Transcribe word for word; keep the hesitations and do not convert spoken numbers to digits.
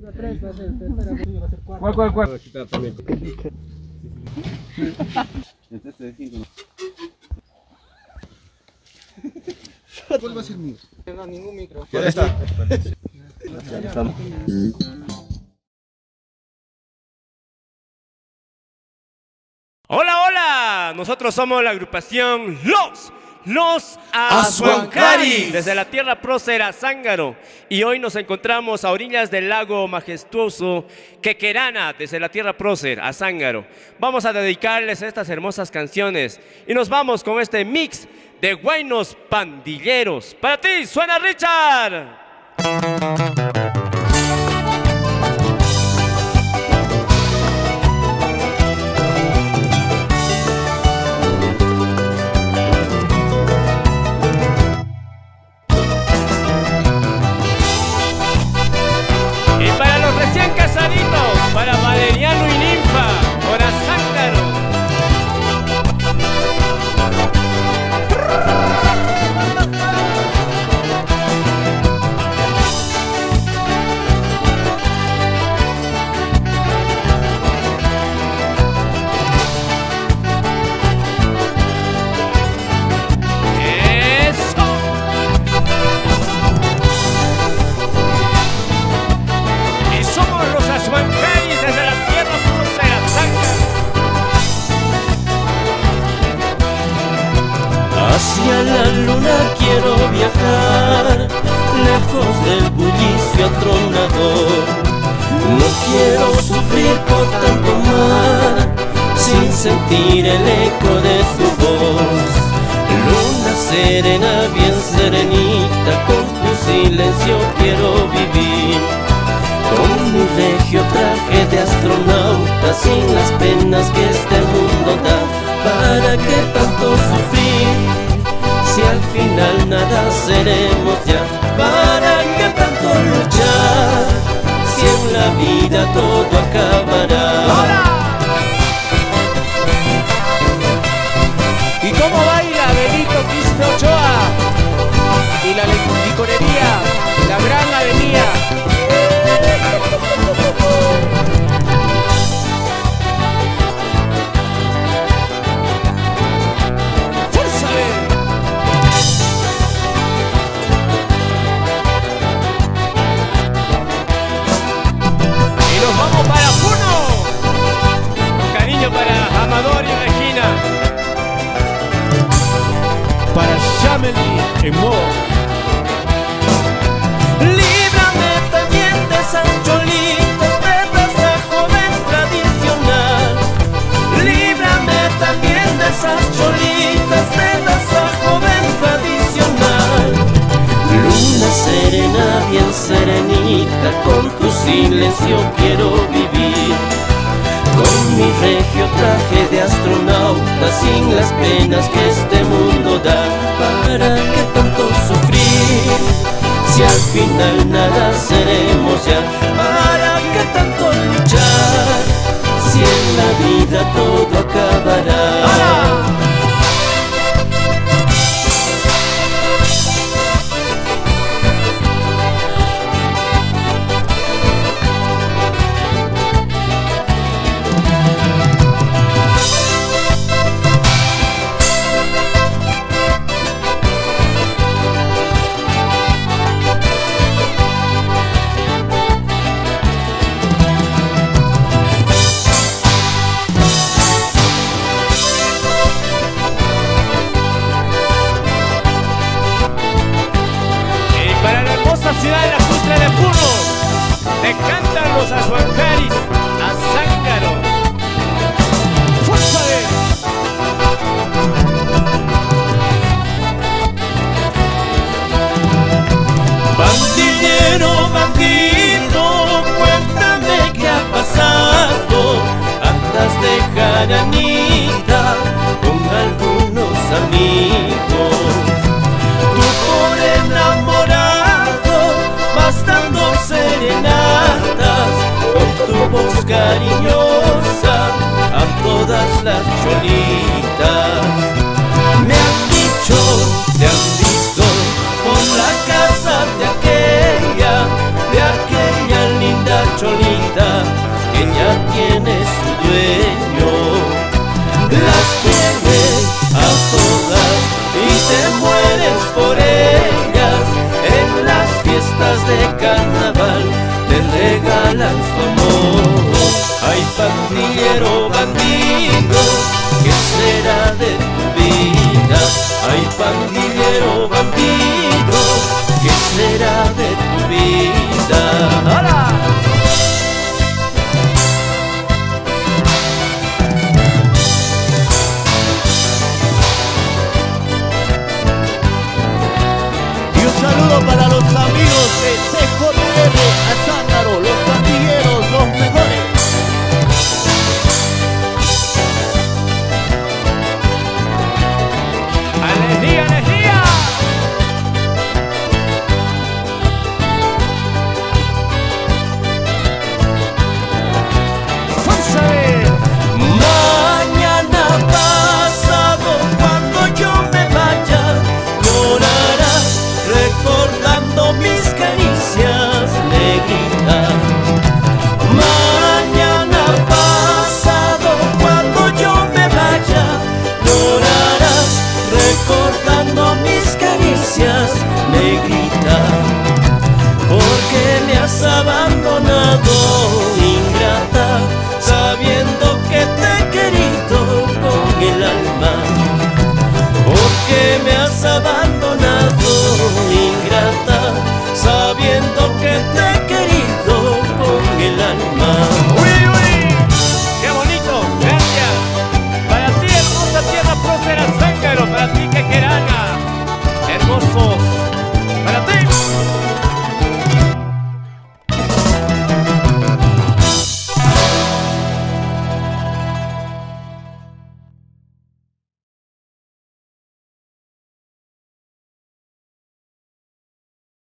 ¿Cuál, cuál, cuál? ¿Cuál va a ser mío? No, ningún micro. Ya está. Hola, hola, nosotros somos la agrupación Los Los Azuancaris, desde la tierra próspera Zángaro, y hoy nos encontramos a orillas del lago majestuoso Quequerana, desde la tierra próspera Zángaro. Vamos a dedicarles estas hermosas canciones y nos vamos con este mix de guainos pandilleros. Para ti, suena Richard. Para Valeriano y Ninfa, para Zángaro. ¡Eso! Y somos los Azuancaris desde la tierra próspera Zángaro. Hacia la luna quiero viajar, lejos del bullicio atronador. No quiero sufrir por tanto mar, sin sentir el eco de tu voz. Luna serena, bien serenita, con tu silencio quiero vivir. Con mi regio traje de astronauta, sin las penas que este mundo da. ¿Para qué tanto sufrir, si al final nada seremos ya? ¿Para qué tanto luchar, si en la vida todo acabará? ¡Hola! ¿Y cómo baila Benito Quispe Ochoa? Y la licorería, la gran avenida. Para Amador y Regina, para Chameli en modo. Líbrame también de esas cholitas de raza joven tradicional. Líbrame también de esas cholitas de raza joven tradicional. Luna serena, bien serenita, con tu silencio quiero vivir. Con mi regio traje de astronauta, sin las penas que este mundo da. ¿Para qué tanto sufrir, si al final nada seremos ya? ¿Para qué tanto luchar, si en la vida todo acabará? ¡Hola! ciudad de la Custra de Puno, te cantan los Azuancaris a Zángaro. ¡Fuerza de! Bandillero, bandido, cuéntame qué ha pasado. Andas de jaranita con algunos amigos. Tú por enamorado vas dando serenata ella tiene su dueño. Las tienes a todas y te mueres por ellas. En las fiestas de carnaval te regalan su amor. Ay, pandillero, bandido, ¿qué será de tu vida? Ay, pandillero, bandido, ¿qué será de tu vida? ¡Hola! Saludo para los amigos de C J R Azángaro, los pandilleros, los mejores. ¡Alegría, alegría! Mañana pasado, cuando yo me vaya, llorarás recordando mis caricias, negrita. Mañana pasado, cuando yo me vaya, llorarás recordando mis caricias, negrita, porque me has abandonado.